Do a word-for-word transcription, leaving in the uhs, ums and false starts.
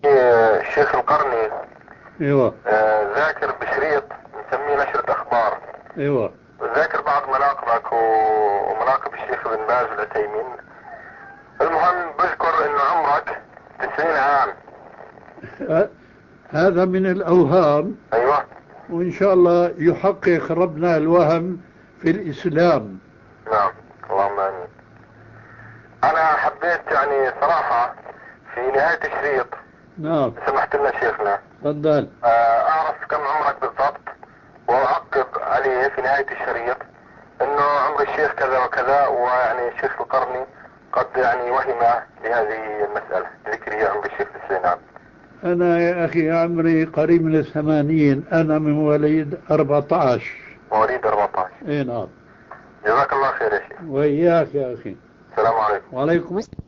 الشيخ القرني ايوه. آه، ذاكر بشريط نسميه نشرة اخبار. ايوه. وذاكر بعض مناقبك و- ومناقب الشيخ ابن باز والعثيمين. المهم بذكر انه عمرك تسعين عام. ه- هذا من الأوهام، ايوه. وإن شاء الله يحقق ربنا الوهم في الإسلام. نعم اللهم امين. انا حبيت يعني صراحة في نهاية الشريط نعم. سمحت لنا شيخنا تفضل. آه، اعرف كم عمرك بالضبط، واعقب عليه في نهاية الشريط انه عمر الشيخ كذا وكذا، ويعني الشيخ القرني قد يعني وهم بهذه المسألة ذكره عمر الشيخ تسعين عام. أنا يا أخي عمري قريب من الثمانين، أنا من مواليد أربعة عشر. مواليد أربعة عشر. إيه نعم. جزاك الله خير يا شيخ. وإياك يا أخي. السلام عليكم. وعليكم السلام.